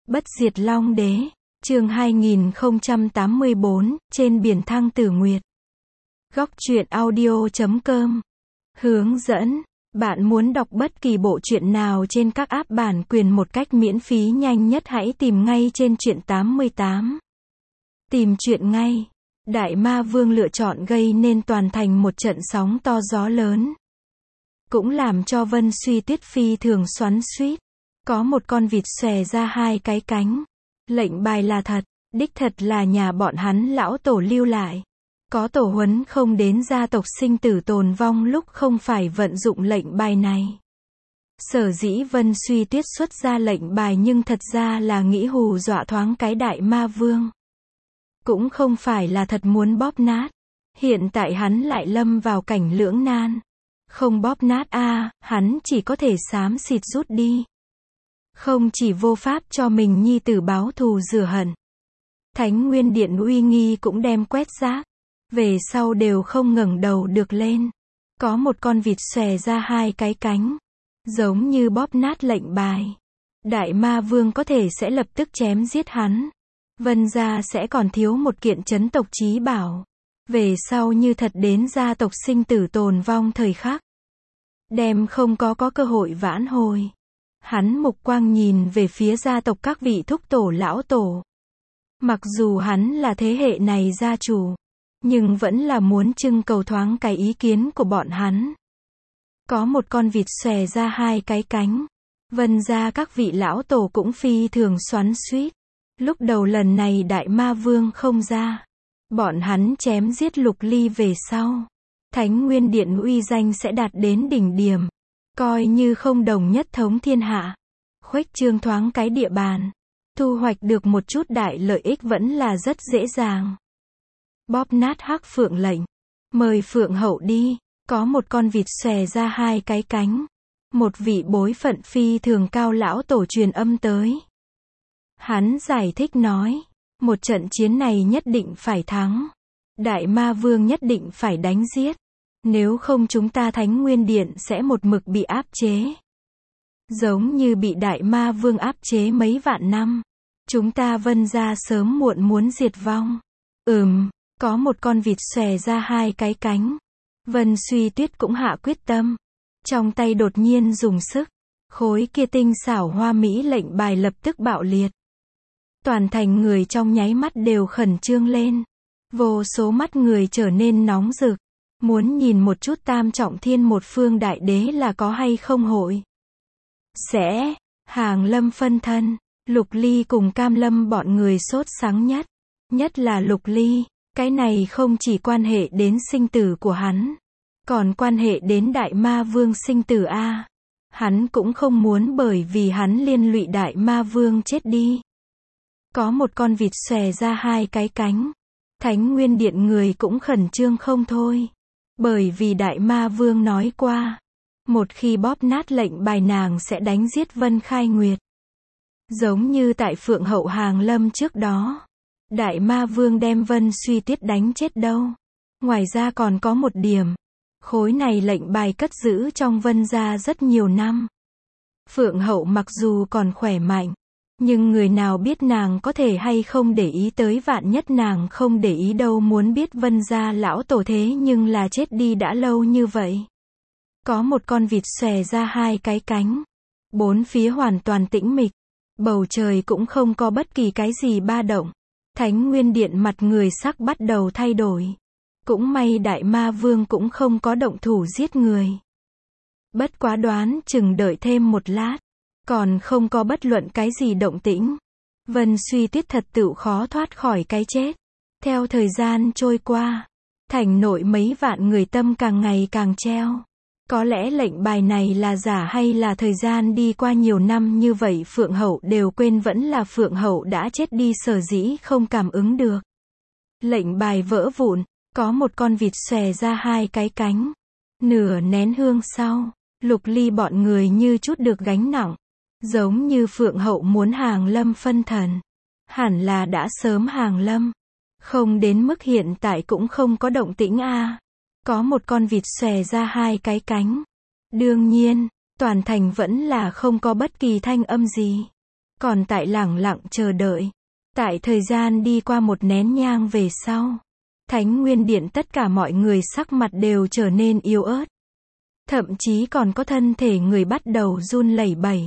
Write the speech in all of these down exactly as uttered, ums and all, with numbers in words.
Bất diệt Long Đế, chương hai nghìn không trăm tám mươi bốn, trên biển Thăng Tử Nguyệt. Góc truyện audio chấm com. Hướng dẫn, bạn muốn đọc bất kỳ bộ truyện nào trên các app bản quyền một cách miễn phí nhanh nhất hãy tìm ngay trên truyện tám mươi tám. Tìm truyện ngay. Đại Ma Vương lựa chọn gây nên toàn thành một trận sóng to gió lớn. Cũng làm cho Vân Suy Tuyết phi thường xoắn xuýt. Có một con vịt xòe ra hai cái cánh. Lệnh bài là thật, đích thật là nhà bọn hắn lão tổ lưu lại. Có tổ huấn không đến gia tộc sinh tử tồn vong lúc không phải vận dụng lệnh bài này. Sở dĩ Vân Suy Tuyết xuất ra lệnh bài nhưng thật ra là nghĩ hù dọa thoáng cái Đại Ma Vương. Cũng không phải là thật muốn bóp nát. Hiện tại hắn lại lâm vào cảnh lưỡng nan. Không bóp nát a, à, hắn chỉ có thể xám xịt rút đi. Không chỉ vô pháp cho mình nhi tử báo thù rửa hận. Thánh Nguyên Điện uy nghi cũng đem quét rác. Về sau đều không ngẩng đầu được lên. Có một con vịt xòe ra hai cái cánh. Giống như bóp nát lệnh bài. Đại Ma Vương có thể sẽ lập tức chém giết hắn. Vân gia sẽ còn thiếu một kiện chấn tộc chí bảo. Về sau như thật đến gia tộc sinh tử tồn vong thời khắc. Đem không có có cơ hội vãn hồi. Hắn mục quang nhìn về phía gia tộc các vị thúc tổ lão tổ. Mặc dù hắn là thế hệ này gia chủ, nhưng vẫn là muốn trưng cầu thoáng cái ý kiến của bọn hắn. Có một con vịt xòe ra hai cái cánh. Vân gia các vị lão tổ cũng phi thường xoắn xuýt. Lúc đầu lần này Đại Ma Vương không ra. Bọn hắn chém giết Lục Ly về sau. Thánh Nguyên Điện uy danh sẽ đạt đến đỉnh điểm. Coi như không đồng nhất thống thiên hạ. Khuếch trương thoáng cái địa bàn. Thu hoạch được một chút đại lợi ích vẫn là rất dễ dàng. Bóp nát Hắc Phượng lệnh. Mời Phượng hậu đi. Có một con vịt xòe ra hai cái cánh. Một vị bối phận phi thường cao lão tổ truyền âm tới. Hắn giải thích nói. Một trận chiến này nhất định phải thắng. Đại Ma Vương nhất định phải đánh giết. Nếu không chúng ta Thánh Nguyên Điện sẽ một mực bị áp chế. Giống như bị Đại Ma Vương áp chế mấy vạn năm. Chúng ta Vân gia sớm muộn muốn diệt vong. Ừm, có một con vịt xòe ra hai cái cánh. Vân Suy Tuyết cũng hạ quyết tâm. Trong tay đột nhiên dùng sức. Khối kia tinh xảo hoa mỹ lệnh bài lập tức bạo liệt. Toàn thành người trong nháy mắt đều khẩn trương lên. Vô số mắt người trở nên nóng rực. Muốn nhìn một chút tam trọng thiên một phương đại đế là có hay không hội. Sẽ, Hàng Lâm phân thân, Lục Ly cùng Cam Lâm bọn người sốt sắng nhất. Nhất là Lục Ly, cái này không chỉ quan hệ đến sinh tử của hắn. Còn quan hệ đến Đại Ma Vương sinh tử a. Hắn cũng không muốn bởi vì hắn liên lụy Đại Ma Vương chết đi. Có một con vịt xòe ra hai cái cánh. Thánh Nguyên Điện người cũng khẩn trương không thôi. Bởi vì Đại Ma Vương nói qua. Một khi bóp nát lệnh bài nàng sẽ đánh giết Vân Khai Nguyệt. Giống như tại Phượng hậu Hàng Lâm trước đó. Đại Ma Vương đem Vân Suy Tuyết đánh chết đâu. Ngoài ra còn có một điểm. Khối này lệnh bài cất giữ trong Vân gia rất nhiều năm. Phượng hậu mặc dù còn khỏe mạnh. Nhưng người nào biết nàng có thể hay không để ý tới vạn nhất nàng không để ý đâu muốn biết Vân gia lão tổ thế nhưng là chết đi đã lâu như vậy. Có một con vịt xòe ra hai cái cánh. Bốn phía hoàn toàn tĩnh mịch. Bầu trời cũng không có bất kỳ cái gì ba động. Thánh Nguyên Điện mặt người sắc bắt đầu thay đổi. Cũng may Đại Ma Vương cũng không có động thủ giết người. Bất quá đoán chừng đợi thêm một lát. Còn không có bất luận cái gì động tĩnh. Vân Suy Tuyết thật tựu khó thoát khỏi cái chết. Theo thời gian trôi qua. Thành nội mấy vạn người tâm càng ngày càng treo. Có lẽ lệnh bài này là giả hay là thời gian đi qua nhiều năm như vậy Phượng hậu đều quên vẫn là Phượng hậu đã chết đi sở dĩ không cảm ứng được. Lệnh bài vỡ vụn. Có một con vịt xòe ra hai cái cánh. Nửa nén hương sau. Lục Ly bọn người như chút được gánh nặng. Giống như Phượng hậu muốn Hàng Lâm phân thần. Hẳn là đã sớm Hàng Lâm. Không đến mức hiện tại cũng không có động tĩnh a. Có một con vịt xòe ra hai cái cánh. Đương nhiên, toàn thành vẫn là không có bất kỳ thanh âm gì. còn tại lẳng lặng chờ đợi. Tại thời gian đi qua một nén nhang về sau, Thánh Nguyên Điện tất cả mọi người sắc mặt đều trở nên yếu ớt. Thậm chí còn có thân thể người bắt đầu run lẩy bẩy.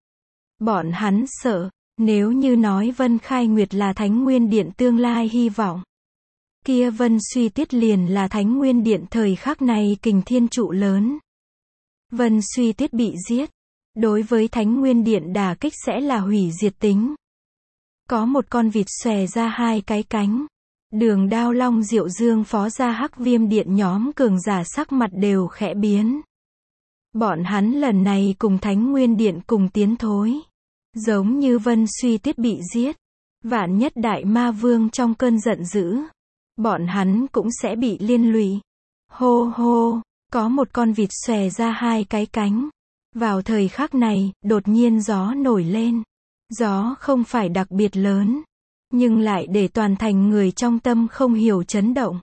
Bọn hắn sợ, nếu như nói Vân Khai Nguyệt là Thánh Nguyên Điện tương lai hy vọng, kia Vân Suy Tiết liền là Thánh Nguyên Điện thời khắc này kình thiên trụ lớn. Vân Suy Tiết bị giết, đối với Thánh Nguyên Điện đả kích sẽ là hủy diệt tính. Có một con vịt xòe ra hai cái cánh. Đường Đao Long Diệu Dương phó gia Hắc Viêm Điện nhóm cường giả sắc mặt đều khẽ biến. Bọn hắn lần này cùng Thánh Nguyên Điện cùng tiến thối. Giống như Vân Suy Tiết bị giết, vạn nhất Đại Ma Vương trong cơn giận dữ, bọn hắn cũng sẽ bị liên lụy. Hô hô, có một con vịt xòe ra hai cái cánh. Vào thời khắc này, đột nhiên gió nổi lên. Gió không phải đặc biệt lớn, nhưng lại để toàn thành người trong tâm không hiểu chấn động.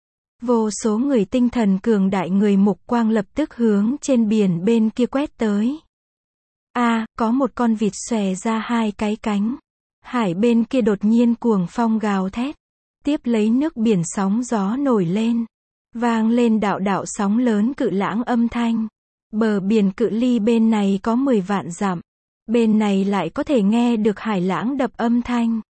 Vô số người tinh thần cường đại người mục quang lập tức hướng trên biển bên kia quét tới. A, à, có một con vịt xòe ra hai cái cánh. Hải bên kia đột nhiên cuồng phong gào thét. Tiếp lấy nước biển sóng gió nổi lên. Vang lên đạo đạo sóng lớn cự lãng âm thanh. Bờ biển cự ly bên này có mười vạn dặm. Bên này lại có thể nghe được hải lãng đập âm thanh.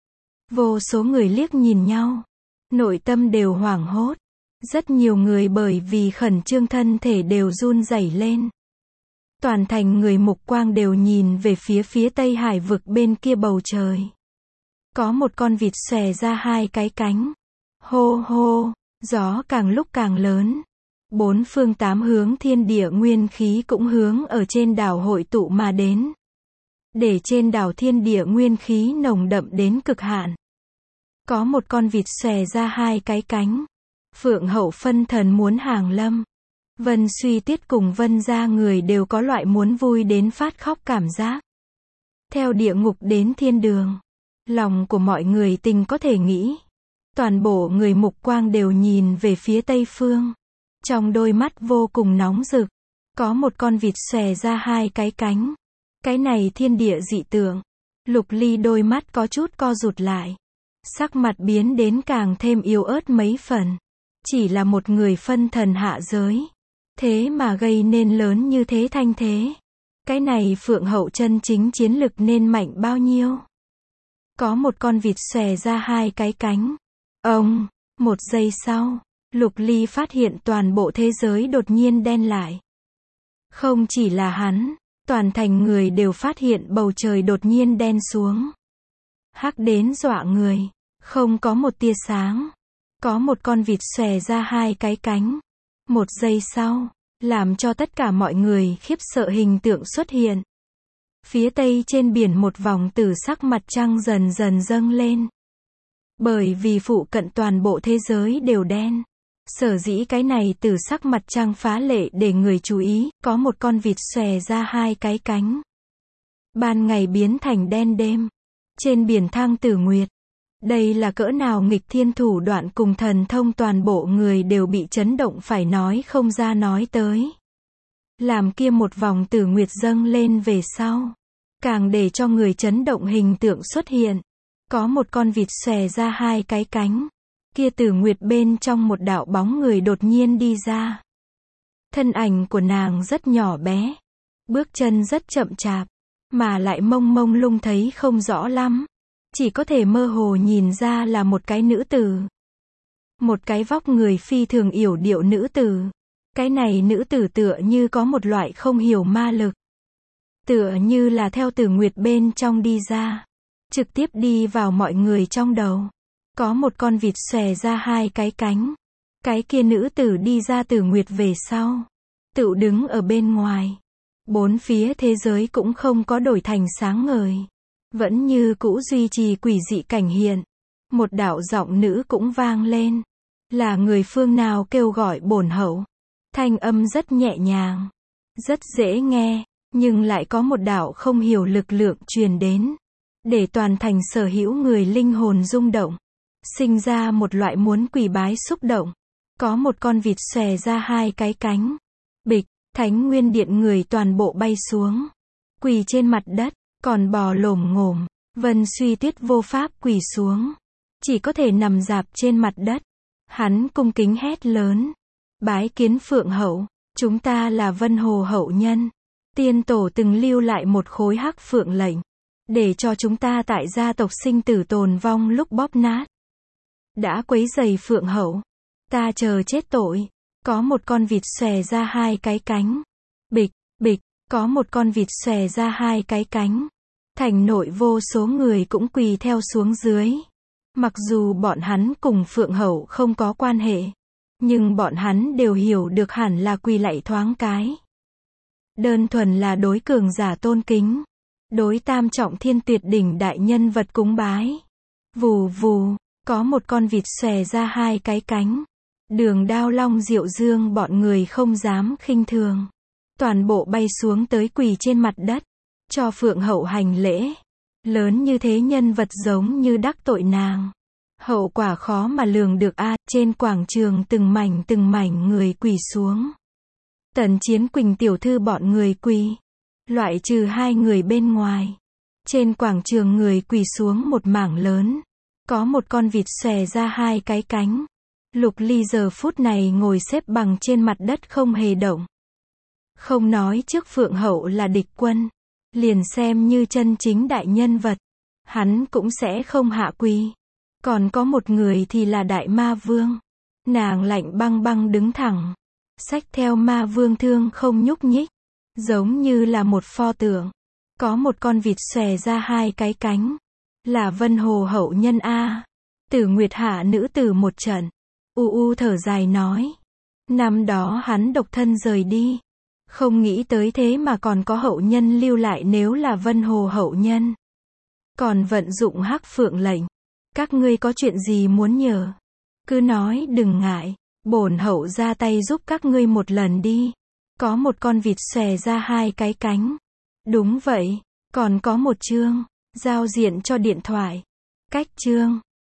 Vô số người liếc nhìn nhau. Nội tâm đều hoảng hốt. Rất nhiều người bởi vì khẩn trương thân thể đều run rẩy lên. Toàn thành người mục quang đều nhìn về phía phía Tây Hải vực bên kia bầu trời. Có một con vịt xòe ra hai cái cánh. Hô hô, gió càng lúc càng lớn. Bốn phương tám hướng thiên địa nguyên khí cũng hướng ở trên đảo hội tụ mà đến. Để trên đảo thiên địa nguyên khí nồng đậm đến cực hạn. Có một con vịt xòe ra hai cái cánh. Phượng Hậu phân thần muốn hàng lâm. Vân Suy Tiết cùng Vân gia người đều có loại muốn vui đến phát khóc cảm giác. Theo địa ngục đến thiên đường. Lòng của mọi người tình có thể nghĩ. Toàn bộ người mục quang đều nhìn về phía tây phương. Trong đôi mắt vô cùng nóng rực. Có một con vịt xòe ra hai cái cánh. Cái này thiên địa dị tượng. Lục Ly đôi mắt có chút co rụt lại. Sắc mặt biến đến càng thêm yếu ớt mấy phần. Chỉ là một người phân thần hạ giới. Thế mà gây nên lớn như thế thanh thế. Cái này Phượng Hậu chân chính chiến lực nên mạnh bao nhiêu? Có một con vịt xòe ra hai cái cánh. Ông, một giây sau, Lục Ly phát hiện toàn bộ thế giới đột nhiên đen lại. Không chỉ là hắn, toàn thành người đều phát hiện bầu trời đột nhiên đen xuống. Hắc đến dọa người, không có một tia sáng. Có một con vịt xòe ra hai cái cánh. Một giây sau, làm cho tất cả mọi người khiếp sợ hình tượng xuất hiện. Phía tây trên biển một vòng tử sắc mặt trăng dần dần dâng lên. Bởi vì phụ cận toàn bộ thế giới đều đen. Sở dĩ cái này tử sắc mặt trăng phá lệ để người chú ý, có một con vịt xòe ra hai cái cánh. Ban ngày biến thành đen đêm. Trên biển Thang Tử Nguyệt. Đây là cỡ nào nghịch thiên thủ đoạn cùng thần thông, toàn bộ người đều bị chấn động phải nói không ra nói tới. Làm kia một vòng tử nguyệt dâng lên về sau. Càng để cho người chấn động hình tượng xuất hiện. Có một con vịt xòe ra hai cái cánh. Kia tử nguyệt bên trong một đạo bóng người đột nhiên đi ra. Thân ảnh của nàng rất nhỏ bé. Bước chân rất chậm chạp. Mà lại mông mông lung thấy không rõ lắm. Chỉ có thể mơ hồ nhìn ra là một cái nữ tử. Một cái vóc người phi thường yểu điệu nữ tử. Cái này nữ tử tựa như có một loại không hiểu ma lực. Tựa như là theo tử nguyệt bên trong đi ra. Trực tiếp đi vào mọi người trong đầu. Có một con vịt xòe ra hai cái cánh. Cái kia nữ tử đi ra tử nguyệt về sau. Tự đứng ở bên ngoài. Bốn phía thế giới cũng không có đổi thành sáng ngời. Vẫn như cũ duy trì quỷ dị cảnh hiện. Một đạo giọng nữ cũng vang lên. Là người phương nào kêu gọi bổn hậu. Thanh âm rất nhẹ nhàng. Rất dễ nghe. Nhưng lại có một đạo không hiểu lực lượng truyền đến. Để toàn thành sở hữu người linh hồn rung động. Sinh ra một loại muốn quỳ bái xúc động. Có một con vịt xòe ra hai cái cánh. Bịch, Thánh Nguyên Điện người toàn bộ bay xuống. Quỳ trên mặt đất. còn bò lổm ngổm. Vân Suy Tuyết vô pháp quỳ xuống, chỉ có thể nằm rạp trên mặt đất. Hắn cung kính hét lớn, bái kiến Phượng hậu, chúng ta là Vân Hồ hậu nhân. Tiên tổ từng lưu lại một khối hắc phượng lệnh, để cho chúng ta tại gia tộc sinh tử tồn vong lúc bóp nát. Đã quấy rầy Phượng hậu, ta chờ chết tội. Có một con vịt xòe ra hai cái cánh. Bịch, bịch, có một con vịt xòe ra hai cái cánh. Thành nội vô số người cũng quỳ theo xuống dưới. Mặc dù bọn hắn cùng Phượng hậu không có quan hệ, nhưng bọn hắn đều hiểu được hẳn là quỳ lạy thoáng cái. Đơn thuần là đối cường giả tôn kính, đối tam trọng thiên tuyệt đỉnh đại nhân vật cúng bái. Vù vù, có một con vịt xòe ra hai cái cánh. Đường Đao Long Diệu Dương bọn người không dám khinh thường. Toàn bộ bay xuống tới quỳ trên mặt đất, cho Phượng hậu hành lễ. Lớn như thế nhân vật giống như đắc tội nàng. Hậu quả khó mà lường được a. Trên quảng trường từng mảnh từng mảnh người quỳ xuống. Tần Chiến Quỳnh tiểu thư bọn người quỳ. Loại trừ hai người bên ngoài. Trên quảng trường người quỳ xuống một mảng lớn. Có một con vịt xòe ra hai cái cánh. Lục Ly giờ phút này ngồi xếp bằng trên mặt đất không hề động. Không nói trước Phượng hậu là địch quân, liền xem như chân chính đại nhân vật, hắn cũng sẽ không hạ quỳ. Còn có một người thì là Đại Ma Vương. Nàng lạnh băng băng đứng thẳng, xách theo Ma Vương thương không nhúc nhích, giống như là một pho tượng. Có một con vịt xòe ra hai cái cánh, là Vân Hồ hậu nhân a. Tử Nguyệt hạ nữ tử một trận, u u thở dài nói, năm đó hắn độc thân rời đi, không nghĩ tới thế mà còn có hậu nhân lưu lại. Nếu là Vân Hồ hậu nhân, còn vận dụng hắc phượng lệnh, các ngươi có chuyện gì muốn nhờ, cứ nói đừng ngại, bổn hậu ra tay giúp các ngươi một lần đi. Có một con vịt xòe ra hai cái cánh. Đúng vậy, còn có một chương, giao diện cho điện thoại. Cách chương